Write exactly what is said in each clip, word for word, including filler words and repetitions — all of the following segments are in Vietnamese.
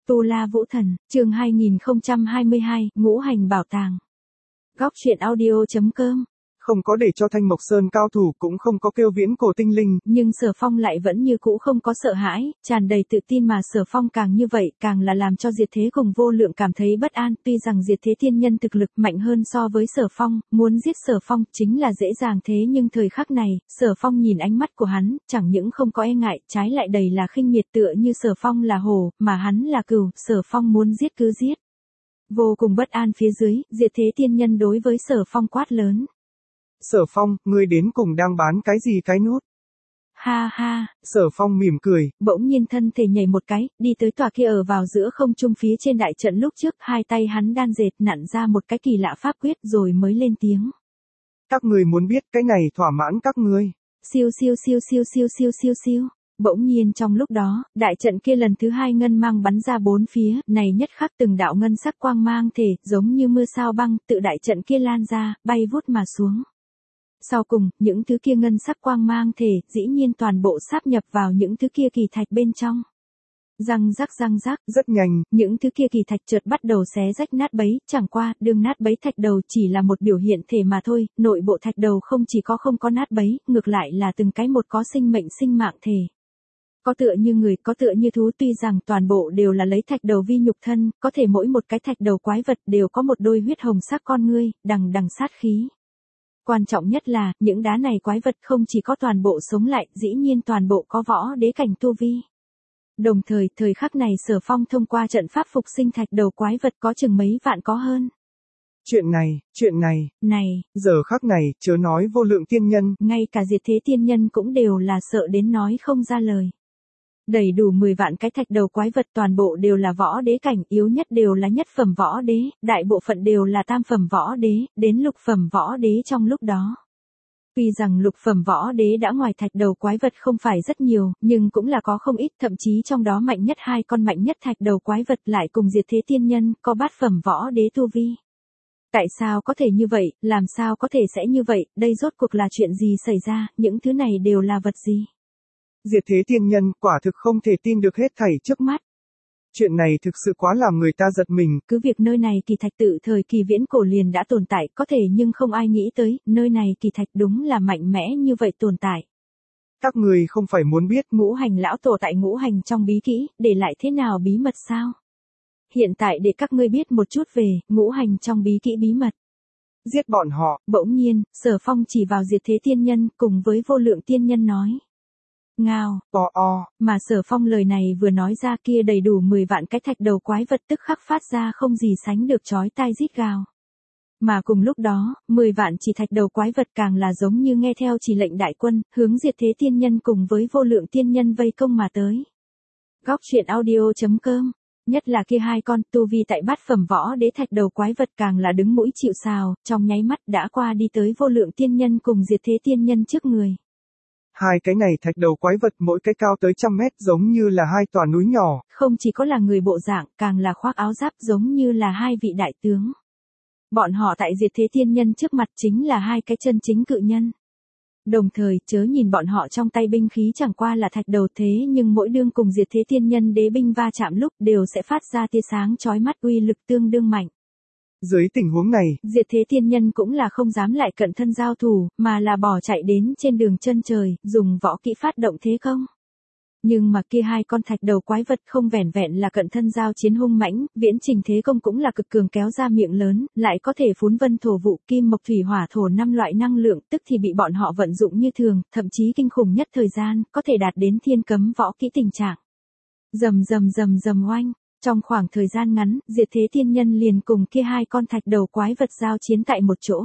Tu La Vũ Thần, chương hai nghìn không trăm hai mươi hai, Ngũ Hành Bảo Tàng. Góc truyện audio chấm com. Không có để cho Thanh Mộc Sơn cao thủ, cũng không có kêu viễn cổ tinh linh. Nhưng Sở Phong lại vẫn như cũ không có sợ hãi, tràn đầy tự tin mà Sở Phong càng như vậy, càng là làm cho Diệt Thế cùng Vô Lượng cảm thấy bất an. Tuy rằng Diệt Thế tiên nhân thực lực mạnh hơn so với Sở Phong, muốn giết Sở Phong chính là dễ dàng, thế nhưng thời khắc này, Sở Phong nhìn ánh mắt của hắn, chẳng những không có e ngại, trái lại đầy là khinh miệt, tựa như Sở Phong là hổ, mà hắn là cừu, Sở Phong muốn giết cứ giết. Vô cùng bất an phía dưới, Diệt Thế tiên nhân đối với Sở Phong quát lớn. Sở Phong, ngươi đến cùng đang bán cái gì cái nút? Ha ha. Sở Phong mỉm cười. Bỗng nhiên thân thể nhảy một cái, đi tới tòa kia ở vào giữa không trung phía trên đại trận lúc trước, hai tay hắn đan dệt nặn ra một cái kỳ lạ pháp quyết rồi mới lên tiếng. Các ngươi muốn biết cái này thỏa mãn các ngươi. Siêu siêu siêu siêu siêu siêu siêu siêu. Bỗng nhiên trong lúc đó, đại trận kia lần thứ hai ngân mang bắn ra bốn phía, này nhất khắc từng đạo ngân sắc quang mang thể, giống như mưa sao băng, tự đại trận kia lan ra, bay vút mà xuống. Sau cùng, những thứ kia ngân sắc quang mang thể, dĩ nhiên toàn bộ sáp nhập vào những thứ kia kỳ thạch bên trong. Răng rắc răng rắc, rất nhanh, những thứ kia kỳ thạch chợt bắt đầu xé rách nát bấy, chẳng qua, đường nát bấy thạch đầu chỉ là một biểu hiện thể mà thôi, nội bộ thạch đầu không chỉ có không có nát bấy, ngược lại là từng cái một có sinh mệnh sinh mạng thể. Có tựa như người, có tựa như thú, tuy rằng toàn bộ đều là lấy thạch đầu vi nhục thân, có thể mỗi một cái thạch đầu quái vật đều có một đôi huyết hồng sắc con ngươi, đằng đằng sát khí. Quan trọng nhất là, những đá này quái vật không chỉ có toàn bộ sống lại, dĩ nhiên toàn bộ có võ đế cảnh tu vi. Đồng thời, thời khắc này Sở Phong thông qua trận pháp phục sinh thạch đầu quái vật có chừng mấy vạn có hơn. Chuyện này, chuyện này, này, giờ khắc này, chớ nói Vô Lượng tiên nhân. Ngay cả Diệt Thế tiên nhân cũng đều là sợ đến nói không ra lời. Đầy đủ mười vạn cái thạch đầu quái vật toàn bộ đều là võ đế cảnh, yếu nhất đều là nhất phẩm võ đế, đại bộ phận đều là tam phẩm võ đế, đến lục phẩm võ đế trong lúc đó. Tuy rằng lục phẩm võ đế đã ngoài thạch đầu quái vật không phải rất nhiều, nhưng cũng là có không ít, thậm chí trong đó mạnh nhất hai con mạnh nhất thạch đầu quái vật lại cùng Diệt Thế tiên nhân, có bát phẩm võ đế tu vi. Tại sao có thể như vậy, làm sao có thể sẽ như vậy, đây rốt cuộc là chuyện gì xảy ra, những thứ này đều là vật gì? Diệt Thế tiên nhân, quả thực không thể tin được hết thảy trước mắt. Chuyện này thực sự quá làm người ta giật mình. Cứ việc nơi này kỳ thạch tự thời kỳ viễn cổ liền đã tồn tại, có thể nhưng không ai nghĩ tới, nơi này kỳ thạch đúng là mạnh mẽ như vậy tồn tại. Các người không phải muốn biết Ngũ hành lão tổ tại ngũ hành trong bí kỹ, để lại thế nào bí mật sao? Hiện tại để các ngươi biết một chút về ngũ hành trong bí kỹ bí mật. Giết bọn họ. Bỗng nhiên, Sở Phong chỉ vào Diệt Thế tiên nhân cùng với Vô Lượng tiên nhân nói. Ngao, o o, mà Sở Phong lời này vừa nói ra kia đầy đủ mười vạn cái thạch đầu quái vật tức khắc phát ra không gì sánh được chói tai rít gào. Mà cùng lúc đó, mười vạn chỉ thạch đầu quái vật càng là giống như nghe theo chỉ lệnh đại quân, hướng Diệt Thế tiên nhân cùng với Vô Lượng tiên nhân vây công mà tới. Góc truyện audio chấm com. Nhất là kia hai con tu vi tại bát phẩm võ đế thạch đầu quái vật càng là đứng mũi chịu sào, trong nháy mắt đã qua đi tới Vô Lượng tiên nhân cùng Diệt Thế tiên nhân trước người. Hai cái này thạch đầu quái vật mỗi cái cao tới trăm mét, giống như là hai tòa núi nhỏ. Không chỉ có là người bộ dạng, càng là khoác áo giáp giống như là hai vị đại tướng. Bọn họ tại Diệt Thế tiên nhân trước mặt chính là hai cái chân chính cự nhân. Đồng thời, chớ nhìn bọn họ trong tay binh khí chẳng qua là thạch đầu, thế nhưng mỗi đương cùng Diệt Thế tiên nhân đế binh va chạm lúc đều sẽ phát ra tia sáng chói mắt, uy lực tương đương mạnh. Dưới tình huống này, Diệt Thế tiên nhân cũng là không dám lại cận thân giao thủ, mà là bỏ chạy đến trên đường chân trời, dùng võ kỹ phát động thế công. Nhưng mà kia hai con thạch đầu quái vật không vẻn vẹn là cận thân giao chiến hung mãnh, viễn trình thế công cũng là cực cường, kéo ra miệng lớn, lại có thể phún vân thổ vụ, kim mộc thủy hỏa thổ năm loại năng lượng, tức thì bị bọn họ vận dụng như thường, thậm chí kinh khủng nhất thời gian, có thể đạt đến thiên cấm võ kỹ tình trạng. Rầm rầm rầm rầm oanh. Trong khoảng thời gian ngắn, Diệt Thế tiên nhân liền cùng kia hai con thạch đầu quái vật giao chiến tại một chỗ.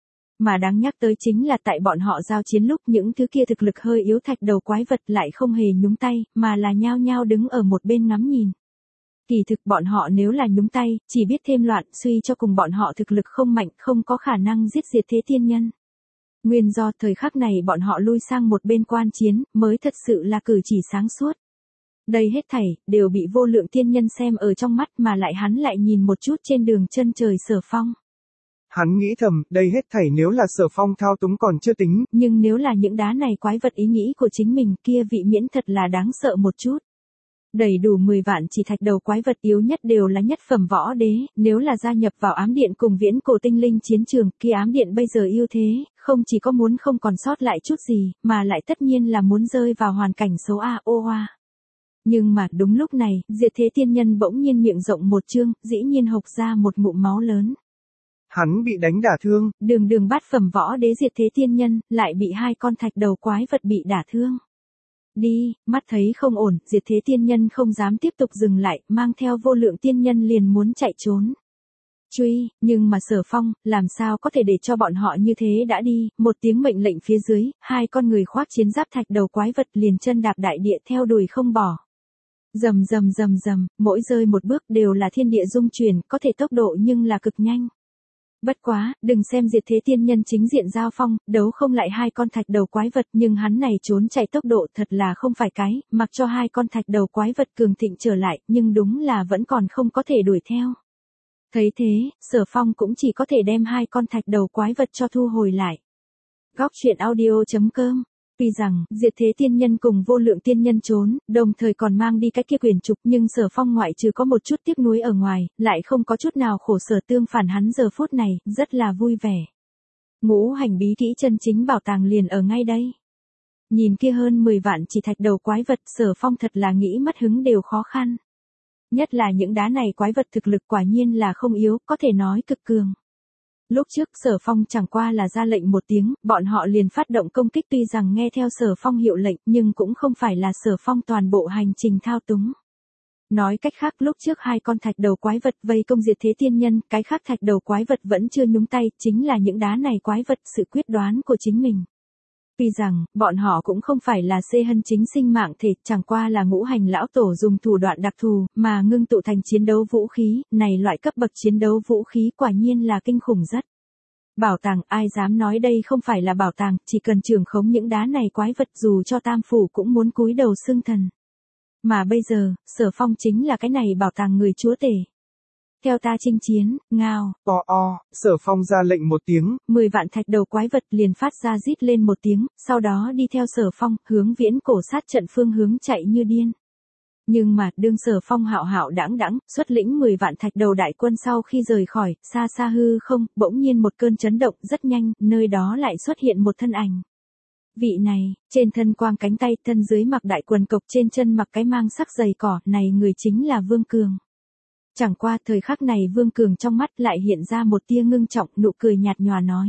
Mà đáng nhắc tới chính là tại bọn họ giao chiến lúc những thứ kia thực lực hơi yếu thạch đầu quái vật lại không hề nhúng tay, mà là nhao nhao đứng ở một bên ngắm nhìn. Kỳ thực bọn họ nếu là nhúng tay, chỉ biết thêm loạn, suy cho cùng bọn họ thực lực không mạnh, không có khả năng giết Diệt Thế tiên nhân. Nguyên do thời khắc này bọn họ lui sang một bên quan chiến, mới thật sự là cử chỉ sáng suốt. Đây hết thảy, đều bị Vô Lượng tiên nhân xem ở trong mắt, mà lại hắn lại nhìn một chút trên đường chân trời Sở Phong. Hắn nghĩ thầm, đây hết thảy nếu là Sở Phong thao túng còn chưa tính. Nhưng nếu là những đá này quái vật ý nghĩ của chính mình, kia vị miễn thật là đáng sợ một chút. Đầy đủ mười vạn chỉ thạch đầu quái vật yếu nhất đều là nhất phẩm võ đế, nếu là gia nhập vào ám điện cùng viễn cổ tinh linh chiến trường, kia ám điện bây giờ ưu thế, không chỉ có muốn không còn sót lại chút gì, mà lại tất nhiên là muốn rơi vào hoàn cảnh xấu a ô hoa. Nhưng mà đúng lúc này, Diệt Thế Tiên Nhân bỗng nhiên miệng rộng một trương, dĩ nhiên hộc ra một ngụm máu lớn. Hắn bị đánh đả thương. Đường đường bát phẩm võ đế Diệt Thế Tiên Nhân, lại bị hai con thạch đầu quái vật bị đả thương. Đi, mắt thấy không ổn, Diệt Thế Tiên Nhân không dám tiếp tục dừng lại, mang theo Vô Lượng Tiên Nhân liền muốn chạy trốn. Truy, nhưng mà Sở Phong, làm sao có thể để cho bọn họ như thế đã đi, một tiếng mệnh lệnh phía dưới, hai con người khoác chiến giáp thạch đầu quái vật liền chân đạp đại địa theo đuổi không bỏ. Rầm rầm rầm rầm, mỗi rơi một bước đều là thiên địa rung chuyển, có thể tốc độ nhưng là cực nhanh. Bất quá, đừng xem Diệt Thế Tiên Nhân chính diện giao phong, đấu không lại hai con thạch đầu quái vật, nhưng hắn này trốn chạy tốc độ thật là không phải cái, mặc cho hai con thạch đầu quái vật cường thịnh trở lại, nhưng đúng là vẫn còn không có thể đuổi theo. Thấy thế, Sở Phong cũng chỉ có thể đem hai con thạch đầu quái vật cho thu hồi lại. Góc truyện audio chấm com. Tuy rằng, Diệt Thế Tiên Nhân cùng Vô Lượng Tiên Nhân trốn, đồng thời còn mang đi cái kia quyền trục, nhưng Sở Phong ngoại trừ có một chút tiếc nuối ở ngoài, lại không có chút nào khổ sở, tương phản hắn giờ phút này, rất là vui vẻ. Ngũ hành bí kỹ chân chính bảo tàng liền ở ngay đây. Nhìn kia hơn mười vạn chỉ thạch đầu quái vật, Sở Phong thật là nghĩ mất hứng đều khó khăn. Nhất là những đá này quái vật thực lực quả nhiên là không yếu, có thể nói cực cường. Lúc trước Sở Phong chẳng qua là ra lệnh một tiếng, bọn họ liền phát động công kích, tuy rằng nghe theo Sở Phong hiệu lệnh, nhưng cũng không phải là Sở Phong toàn bộ hành trình thao túng. Nói cách khác, lúc trước hai con thạch đầu quái vật vây công Diệt Thế Tiên Nhân, cái khác thạch đầu quái vật vẫn chưa nhúng tay, chính là những đá này quái vật sự quyết đoán của chính mình. Tuy rằng, bọn họ cũng không phải là xê hân chính sinh mạng thể, chẳng qua là ngũ hành lão tổ dùng thủ đoạn đặc thù, mà ngưng tụ thành chiến đấu vũ khí, này loại cấp bậc chiến đấu vũ khí quả nhiên là kinh khủng rất. Bảo tàng, ai dám nói đây không phải là bảo tàng, chỉ cần trưởng khống những đá này quái vật dù cho tam phủ cũng muốn cúi đầu xưng thần. Mà bây giờ, Sở Phong chính là cái này bảo tàng người chúa tể. Theo ta chinh chiến, ngao. O o, Sở Phong ra lệnh một tiếng. Mười vạn thạch đầu quái vật liền phát ra rít lên một tiếng, sau đó đi theo Sở Phong, hướng viễn cổ sát trận phương hướng chạy như điên. Nhưng mà, đương Sở Phong hạo hạo đãng đãng, xuất lĩnh mười vạn thạch đầu đại quân sau khi rời khỏi, xa xa hư không, bỗng nhiên một cơn chấn động rất nhanh, nơi đó lại xuất hiện một thân ảnh. Vị này, trên thân quang cánh tay, thân dưới mặc đại quần cộc, trên chân mặc cái mang sắc giày cỏ, này người chính là Vương Cường. Chẳng qua thời khắc này Vương Cường trong mắt lại hiện ra một tia ngưng trọng, nụ cười nhạt nhòa nói.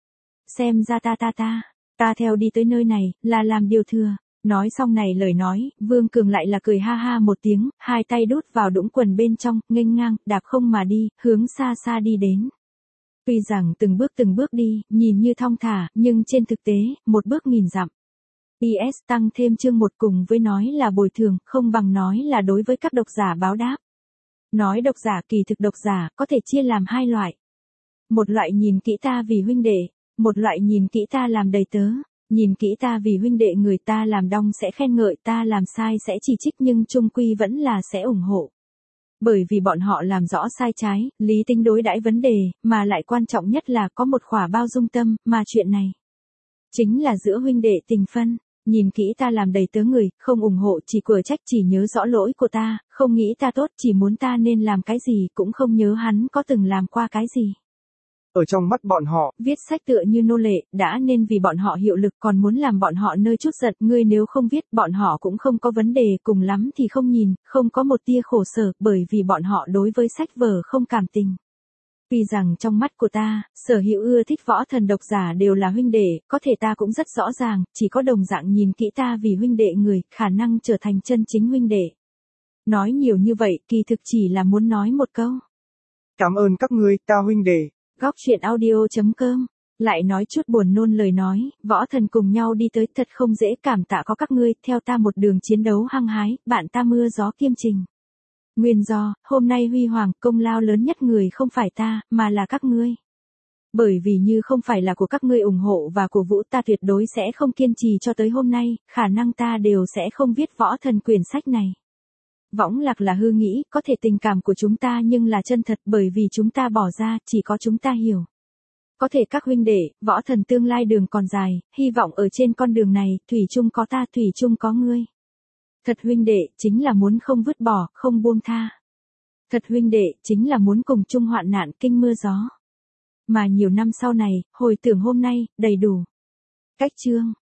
Xem ra ta ta ta, ta theo đi tới nơi này, là làm điều thừa. Nói xong này lời nói, Vương Cường lại là cười ha ha một tiếng, hai tay đút vào đũng quần bên trong, nghênh ngang, đạp không mà đi, hướng xa xa đi đến. Tuy rằng từng bước từng bước đi, nhìn như thong thả, nhưng trên thực tế, một bước nghìn dặm. i ét tăng thêm chương một cùng với nói là bồi thường, không bằng nói là đối với các độc giả báo đáp. Nói độc giả, kỳ thực độc giả, có thể chia làm hai loại. Một loại nhìn kỹ ta vì huynh đệ, một loại nhìn kỹ ta làm đầy tớ. Nhìn kỹ ta vì huynh đệ, người ta làm đong sẽ khen ngợi, ta làm sai sẽ chỉ trích, nhưng chung quy vẫn là sẽ ủng hộ. Bởi vì bọn họ làm rõ sai trái, lý tính đối đãi vấn đề, mà lại quan trọng nhất là có một khỏa bao dung tâm, mà chuyện này chính là giữa huynh đệ tình phân. Nhìn kỹ ta làm đầy tớ người, không ủng hộ, chỉ cửa trách, chỉ nhớ rõ lỗi của ta, không nghĩ ta tốt, chỉ muốn ta nên làm cái gì, cũng không nhớ hắn có từng làm qua cái gì. Ở trong mắt bọn họ, viết sách tựa như nô lệ, đã nên vì bọn họ hiệu lực, còn muốn làm bọn họ nơi chút giận, ngươi nếu không viết, bọn họ cũng không có vấn đề, cùng lắm thì không nhìn, không có một tia khổ sở, bởi vì bọn họ đối với sách vở không cảm tình. Vì rằng trong mắt của ta, sở hữu ưa thích võ thần độc giả đều là huynh đệ, có thể ta cũng rất rõ ràng, chỉ có đồng dạng nhìn kỹ ta vì huynh đệ người, khả năng trở thành chân chính huynh đệ. Nói nhiều như vậy, kỳ thực chỉ là muốn nói một câu. Cảm ơn các ngươi, ta huynh đệ. Góc truyện audio chấm com. Lại nói chút buồn nôn lời nói, võ thần cùng nhau đi tới, thật không dễ, cảm tạ có các ngươi, theo ta một đường chiến đấu hăng hái, bạn ta mưa gió kiêm trình. Nguyên do, hôm nay huy hoàng, công lao lớn nhất người không phải ta, mà là các ngươi. Bởi vì như không phải là của các ngươi ủng hộ và cổ vũ, ta tuyệt đối sẽ không kiên trì cho tới hôm nay, khả năng ta đều sẽ không viết võ thần quyển sách này. Võng lạc là hư nghĩ, có thể tình cảm của chúng ta nhưng là chân thật, bởi vì chúng ta bỏ ra, chỉ có chúng ta hiểu. Có thể các huynh đệ, võ thần tương lai đường còn dài, hy vọng ở trên con đường này, thủy chung có ta, thủy chung có ngươi. Thật huynh đệ, chính là muốn không vứt bỏ, không buông tha. Thật huynh đệ, chính là muốn cùng chung hoạn nạn kinh mưa gió. Mà nhiều năm sau này, hồi tưởng hôm nay, đầy đủ. Cách chương